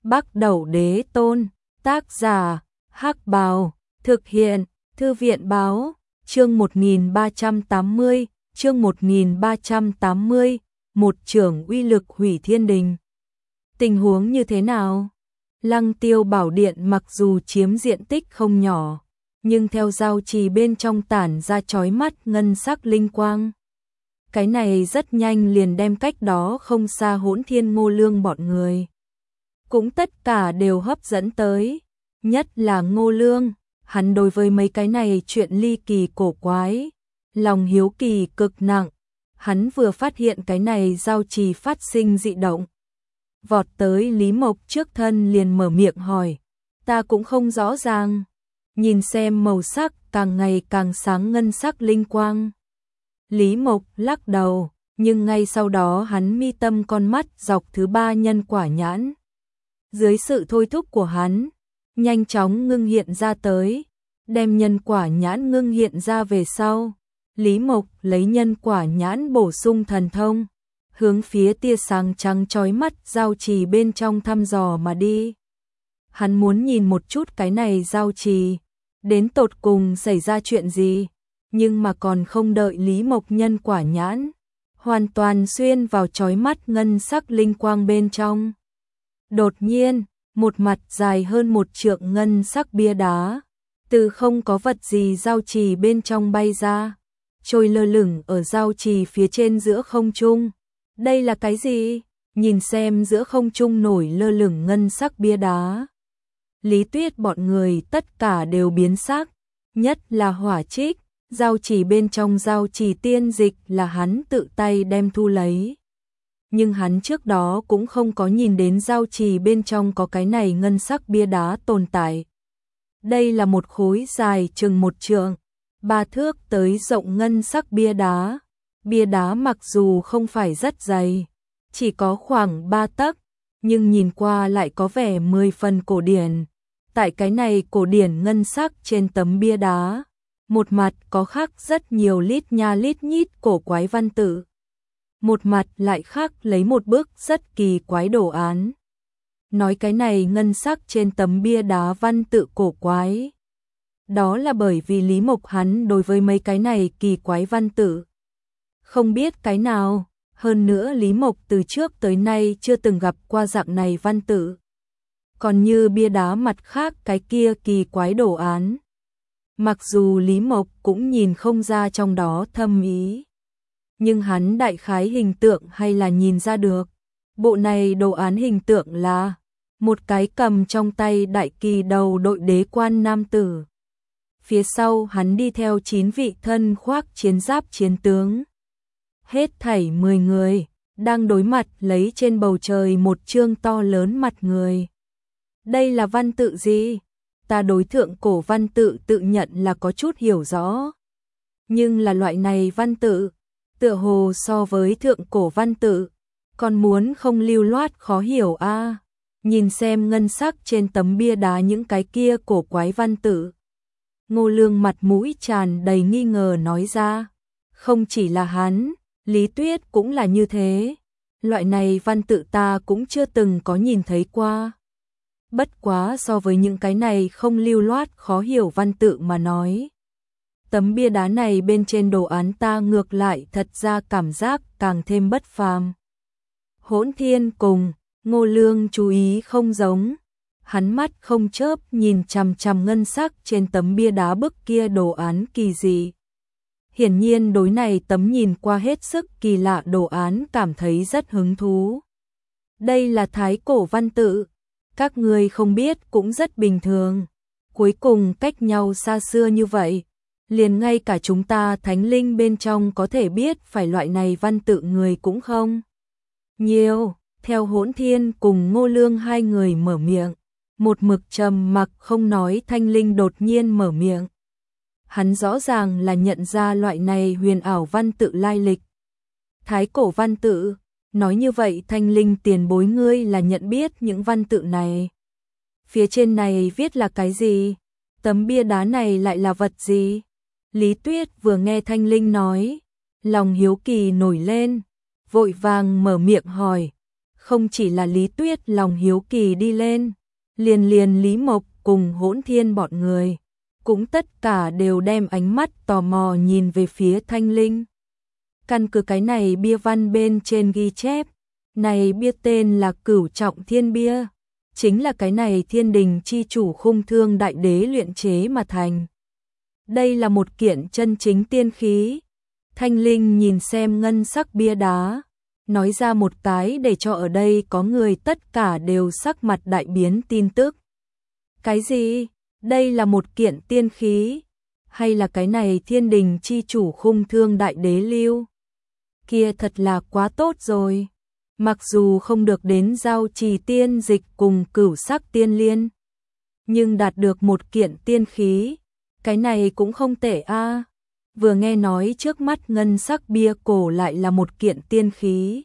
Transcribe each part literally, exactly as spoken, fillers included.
Bắc Đẩu Đế Tôn, tác giả, Hắc Bào, thực hiện, Thư viện Báo, chương một nghìn ba trăm tám mươi, chương một nghìn ba trăm tám mươi, một trưởng uy lực hủy thiên đình. Tình huống như thế nào? Lăng Tiêu Bảo Điện mặc dù chiếm diện tích không nhỏ, nhưng theo giao trì bên trong tản ra chói mắt ngân sắc linh quang. Cái này rất nhanh liền đem cách đó không xa Hỗn Thiên Ngô Lương bọn người cũng tất cả đều hấp dẫn tới, nhất là Ngô Lương, hắn đối với mấy cái này chuyện ly kỳ cổ quái, lòng hiếu kỳ cực nặng, hắn vừa phát hiện cái này giao trì phát sinh dị động, vọt tới Lý Mộc trước thân liền mở miệng hỏi, ta cũng không rõ ràng, nhìn xem màu sắc càng ngày càng sáng ngân sắc linh quang. Lý Mộc lắc đầu, nhưng ngay sau đó hắn mi tâm con mắt dọc thứ ba nhân quả nhãn. Dưới sự thôi thúc của hắn, nhanh chóng ngưng hiện ra tới, đem nhân quả nhãn ngưng hiện ra về sau. Lý Mộc lấy nhân quả nhãn bổ sung thần thông, hướng phía tia sáng trắng chói mắt giao trì bên trong thăm dò mà đi. Hắn muốn nhìn một chút cái này giao trì, đến tột cùng xảy ra chuyện gì, nhưng mà còn không đợi Lý Mộc nhân quả nhãn, hoàn toàn xuyên vào chói mắt ngân sắc linh quang bên trong. Đột nhiên, một mặt dài hơn một trượng ngân sắc bia đá, từ không có vật gì giao trì bên trong bay ra, trôi lơ lửng ở giao trì phía trên giữa không trung. Đây là cái gì? Nhìn xem giữa không trung nổi lơ lửng ngân sắc bia đá. Lý Tuyết bọn người tất cả đều biến sắc, nhất là Hỏa Trích, giao trì bên trong giao trì tiên dịch là hắn tự tay đem thu lấy. Nhưng hắn trước đó cũng không có nhìn đến giao trì bên trong có cái này ngân sắc bia đá tồn tại. Đây là một khối dài chừng một trượng, ba thước tới rộng ngân sắc bia đá. Bia đá mặc dù không phải rất dày, chỉ có khoảng ba tấc, nhưng nhìn qua lại có vẻ mười phần cổ điển. Tại cái này cổ điển ngân sắc trên tấm bia đá, một mặt có khắc rất nhiều lít nha lít nhít cổ quái văn tự, một mặt lại khắc lấy một bức rất kỳ quái đồ án. Nói cái này ngân sắc trên tấm bia đá văn tự cổ quái, đó là bởi vì Lý Mộc hắn đối với mấy cái này kỳ quái văn tự không biết cái nào, hơn nữa Lý Mộc từ trước tới nay chưa từng gặp qua dạng này văn tự. Còn như bia đá mặt khác cái kia kỳ quái đồ án, mặc dù Lý Mộc cũng nhìn không ra trong đó thâm ý, nhưng hắn đại khái hình tượng hay là nhìn ra được. Bộ này đồ án hình tượng là một cái cầm trong tay đại kỳ đầu đội đế quan nam tử. Phía sau hắn đi theo chín vị thân khoác chiến giáp chiến tướng. Hết thảy mười người, đang đối mặt lấy trên bầu trời một chương to lớn mặt người. Đây là văn tự gì? Ta đối thượng cổ văn tự tự nhận là có chút hiểu rõ. Nhưng là loại này văn tự, tựa hồ so với thượng cổ văn tự, còn muốn không lưu loát khó hiểu a. À. Nhìn xem ngân sắc trên tấm bia đá những cái kia cổ quái văn tự. Ngô Lương mặt mũi tràn đầy nghi ngờ nói ra. Không chỉ là hắn, Lý Tuyết cũng là như thế. Loại này văn tự ta cũng chưa từng có nhìn thấy qua. Bất quá so với những cái này không lưu loát khó hiểu văn tự mà nói, tấm bia đá này bên trên đồ án ta ngược lại thật ra cảm giác càng thêm bất phàm. Hỗn Thiên cùng Ngô Lương chú ý không giống, hắn mắt không chớp nhìn chằm chằm ngân sắc trên tấm bia đá bức kia đồ án kỳ dị. Hiển nhiên đối này tấm nhìn qua hết sức kỳ lạ đồ án cảm thấy rất hứng thú. Đây là thái cổ văn tự, các người không biết cũng rất bình thường. Cuối cùng cách nhau xa xưa như vậy, liền ngay cả chúng ta thánh linh bên trong có thể biết phải loại này văn tự người cũng không nhiều. Theo Hỗn Thiên cùng Ngô Lương hai người mở miệng, một mực trầm mặc không nói thanh linh đột nhiên mở miệng. Hắn rõ ràng là nhận ra loại này huyền ảo văn tự lai lịch. Thái cổ văn tự, nói như vậy thanh linh tiền bối ngươi là nhận biết những văn tự này. Phía trên này viết là cái gì? Tấm bia đá này lại là vật gì? Lý Tuyết vừa nghe thanh linh nói, lòng hiếu kỳ nổi lên, vội vàng mở miệng hỏi. Không chỉ là Lý Tuyết lòng hiếu kỳ đi lên, liền liền Lý Mộc cùng Hỗn Thiên bọn người, cũng tất cả đều đem ánh mắt tò mò nhìn về phía Thanh Linh. Căn cứ cái này bia văn bên trên ghi chép, này bia tên là Cửu Trọng Thiên Bia, chính là cái này Thiên Đình chi chủ Khung Thương Đại Đế luyện chế mà thành. Đây là một kiện chân chính tiên khí. Thanh Linh nhìn xem ngân sắc bia đá, nói ra một cái để cho ở đây có người tất cả đều sắc mặt đại biến tin tức. Cái gì? Đây là một kiện tiên khí? Hay là cái này Thiên Đình chi chủ Khung Thương Đại Đế lưu? Kia thật là quá tốt rồi. Mặc dù không được đến giao trì tiên dịch cùng cửu sắc tiên liên, nhưng đạt được một kiện tiên khí, cái này cũng không tệ a. À. Vừa nghe nói trước mắt ngân sắc bia cổ lại là một kiện tiên khí,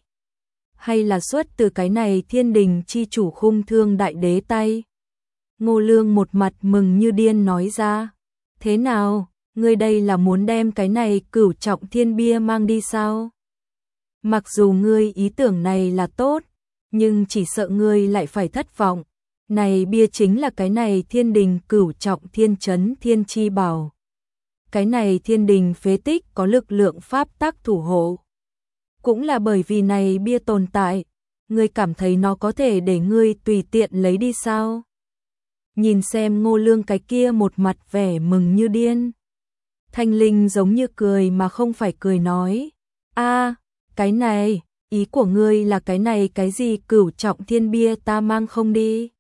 hay là xuất từ cái này Thiên Đình chi chủ Khung Thương Đại Đế tay. Ngô Lương một mặt mừng như điên nói ra, thế nào, ngươi đây là muốn đem cái này Cửu Trọng Thiên Bia mang đi sao? Mặc dù ngươi ý tưởng này là tốt, nhưng chỉ sợ ngươi lại phải thất vọng. Này bia chính là cái này Thiên Đình Cửu Trọng Thiên Chấn Thiên Chi Bảo. Cái này Thiên Đình phế tích có lực lượng pháp tắc thủ hộ. Cũng là bởi vì này bia tồn tại, ngươi cảm thấy nó có thể để ngươi tùy tiện lấy đi sao? Nhìn xem Ngô Lương cái kia một mặt vẻ mừng như điên. Thanh Linh giống như cười mà không phải cười nói, a, cái này, ý của ngươi là cái này cái gì Cửu Trọng Thiên Bia ta mang không đi?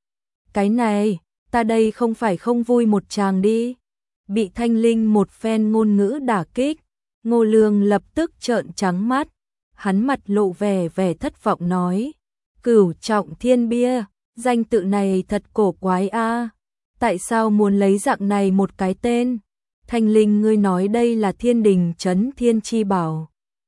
Cái này, ta đây không phải không vui một tràng đi. Bị Thanh Linh một phen ngôn ngữ đả kích, Ngô Lương lập tức trợn trắng mắt, hắn mặt lộ vẻ vẻ thất vọng nói, Cửu Trọng Thiên Bia, danh tự này thật cổ quái a. Tại sao muốn lấy dạng này một cái tên? Thanh Linh ngươi nói đây là Thiên Đình Chấn Thiên Chi Bảo,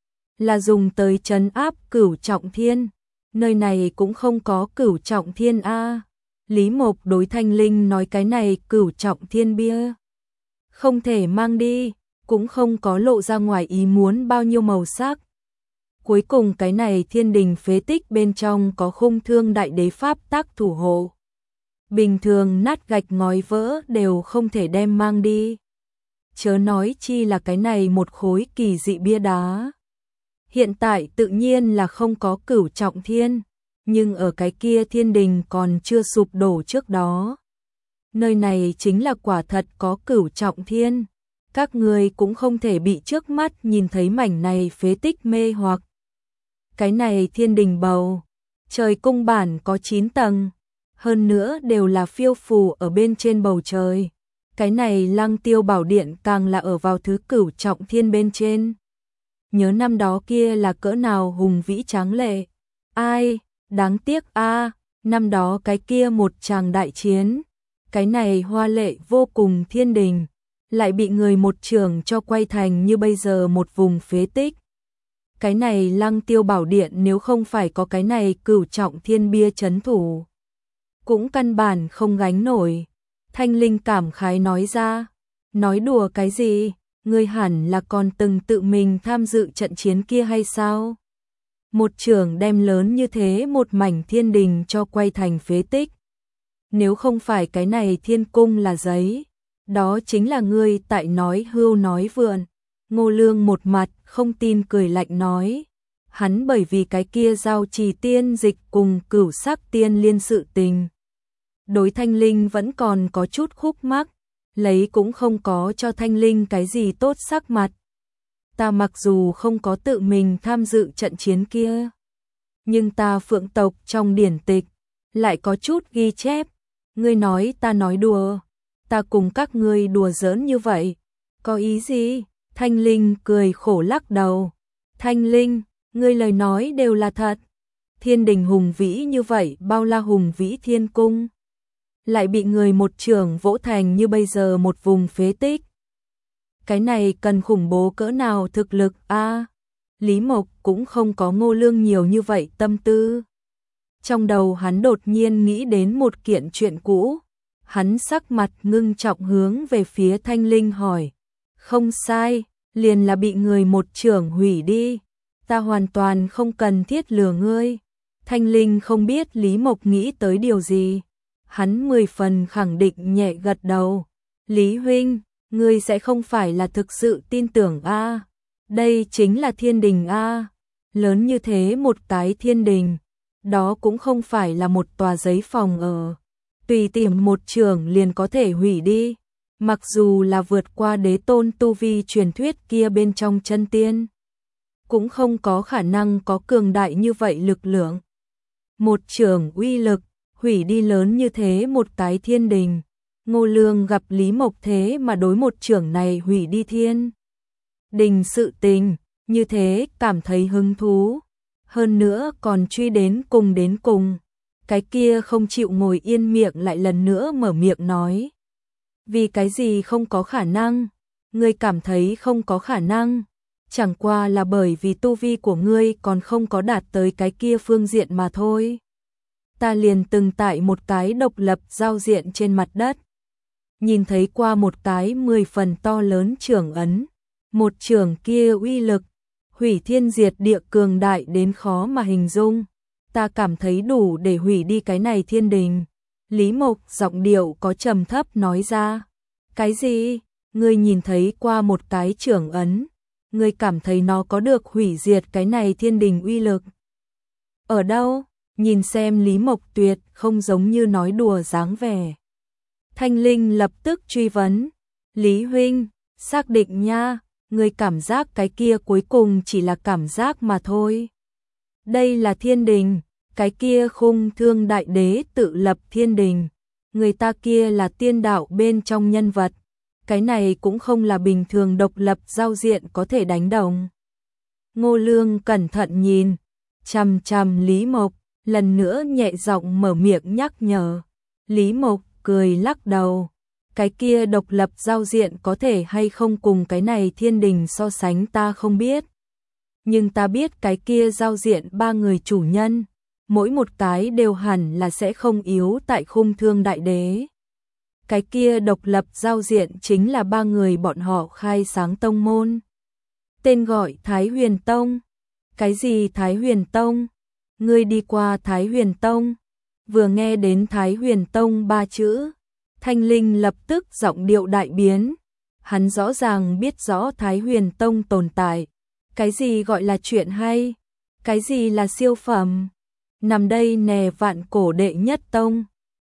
là dùng tới trấn áp Cửu Trọng Thiên, nơi này cũng không có Cửu Trọng Thiên a. Lý Mộc đối Thanh Linh nói cái này Cửu Trọng Thiên Bia không thể mang đi, cũng không có lộ ra ngoài ý muốn bao nhiêu màu sắc. Cuối cùng cái này Thiên Đình phế tích bên trong có Khung Thương Đại Đế pháp tắc thủ hộ. Bình thường nát gạch ngói vỡ đều không thể đem mang đi. Chớ nói chi là cái này một khối kỳ dị bia đá. Hiện tại tự nhiên là không có Cửu Trọng Thiên, nhưng ở cái kia Thiên Đình còn chưa sụp đổ trước đó. Nơi này chính là quả thật có Cửu Trọng Thiên. Các người cũng không thể bị trước mắt nhìn thấy mảnh này phế tích mê hoặc. Cái này Thiên Đình bầu, trời cung bản có chín tầng, hơn nữa đều là phiêu phù ở bên trên bầu trời. Cái này Lăng Tiêu Bảo Điện càng là ở vào thứ Cửu Trọng Thiên bên trên. Nhớ năm đó kia là cỡ nào hùng vĩ tráng lệ. Ai, đáng tiếc a, năm đó cái kia một tràng đại chiến, cái này hoa lệ vô cùng Thiên Đình, lại bị người một trường cho quay thành như bây giờ một vùng phế tích. Cái này Lăng Tiêu Bảo Điện nếu không phải có cái này Cửu Trọng Thiên Bia trấn thủ, cũng căn bản không gánh nổi. Thanh Linh cảm khái nói ra, nói đùa cái gì, ngươi hẳn là còn từng tự mình tham dự trận chiến kia hay sao? Một trường đem lớn như thế một mảnh Thiên Đình cho quay thành phế tích. Nếu không phải cái này thiên cung là giấy, đó chính là ngươi tại nói hưu nói vượn. Ngô Lương một mặt không tin cười lạnh nói, hắn bởi vì cái kia giao trì tiên dịch cùng cửu sắc tiên liên sự tình. Đối Thanh Linh vẫn còn có chút khúc mắc, lấy cũng không có cho Thanh Linh cái gì tốt sắc mặt. Ta mặc dù không có tự mình tham dự trận chiến kia, nhưng ta Phượng tộc trong điển tịch lại có chút ghi chép. Ngươi nói ta nói đùa, ta cùng các ngươi đùa giỡn như vậy, có ý gì? Thanh Linh cười khổ lắc đầu. Thanh Linh, ngươi lời nói đều là thật. Thiên Đình hùng vĩ như vậy, bao la hùng vĩ thiên cung, lại bị người một trường vỗ thành như bây giờ một vùng phế tích. Cái này cần khủng bố cỡ nào thực lực a? À, Lý Mộc cũng không có Ngô Lương nhiều như vậy tâm tư. Trong đầu hắn đột nhiên nghĩ đến một kiện chuyện cũ, hắn sắc mặt ngưng trọng hướng về phía Thanh Linh hỏi, không sai, liền là bị người một trưởng hủy đi, ta hoàn toàn không cần thiết lừa ngươi. Thanh Linh không biết Lý Mộc nghĩ tới điều gì. Hắn mười phần khẳng định nhẹ gật đầu. Lý huynh, ngươi sẽ không phải là thực sự tin tưởng a? Đây chính là thiên đình a. Lớn như thế một cái thiên đình. Đó cũng không phải là một tòa giấy phòng ở. Tùy tiệm một trường liền có thể hủy đi. Mặc dù là vượt qua đế tôn tu vi truyền thuyết kia bên trong chân tiên, cũng không có khả năng có cường đại như vậy lực lượng. Một trường uy lực, hủy đi lớn như thế một cái thiên đình. Ngô Lương gặp Lý Mộc thế mà đối một trường này hủy đi thiên đình sự tình, như thế cảm thấy hứng thú. Hơn nữa còn truy đến cùng đến cùng. Cái kia không chịu ngồi yên miệng lại lần nữa mở miệng nói. Vì cái gì không có khả năng? Ngươi cảm thấy không có khả năng? Chẳng qua là bởi vì tu vi của ngươi còn không có đạt tới cái kia phương diện mà thôi. Ta liền từng tại một cái độc lập giao diện trên mặt đất, nhìn thấy qua một cái mười phần to lớn trường ấn. Một trường kia uy lực, hủy thiên diệt địa cường đại đến khó mà hình dung. Ta cảm thấy đủ để hủy đi cái này thiên đình. Lý Mộc giọng điệu có trầm thấp nói ra. Cái gì? Ngươi nhìn thấy qua một cái trường ấn, ngươi cảm thấy nó có được hủy diệt cái này thiên đình uy lực? Ở đâu? Nhìn xem Lý Mộc tuyệt không giống như nói đùa dáng vẻ. Thanh Linh lập tức truy vấn. Lý huynh, xác định nha, ngươi cảm giác cái kia cuối cùng chỉ là cảm giác mà thôi. Đây là thiên đình, cái kia khung thương đại đế tự lập thiên đình. Người ta kia là tiên đạo bên trong nhân vật. Cái này cũng không là bình thường độc lập giao diện có thể đánh đồng. Ngô Lương cẩn thận nhìn, chằm chằm Lý Mộc, lần nữa nhẹ giọng mở miệng nhắc nhở. Lý Mộc cười lắc đầu. Cái kia độc lập giao diện có thể hay không cùng cái này thiên đình so sánh ta không biết. Nhưng ta biết cái kia giao diện ba người chủ nhân, mỗi một cái đều hẳn là sẽ không yếu tại khung thương đại đế. Cái kia độc lập giao diện chính là ba người bọn họ khai sáng tông môn. Tên gọi Thái Huyền Tông. Cái gì Thái Huyền Tông? Ngươi đi qua Thái Huyền Tông? Vừa nghe đến Thái Huyền Tông ba chữ, Thanh Linh lập tức giọng điệu đại biến. Hắn rõ ràng biết rõ Thái Huyền Tông tồn tại. Cái gì gọi là chuyện hay? Cái gì là siêu phẩm? Nằm đây nè vạn cổ đệ nhất tông.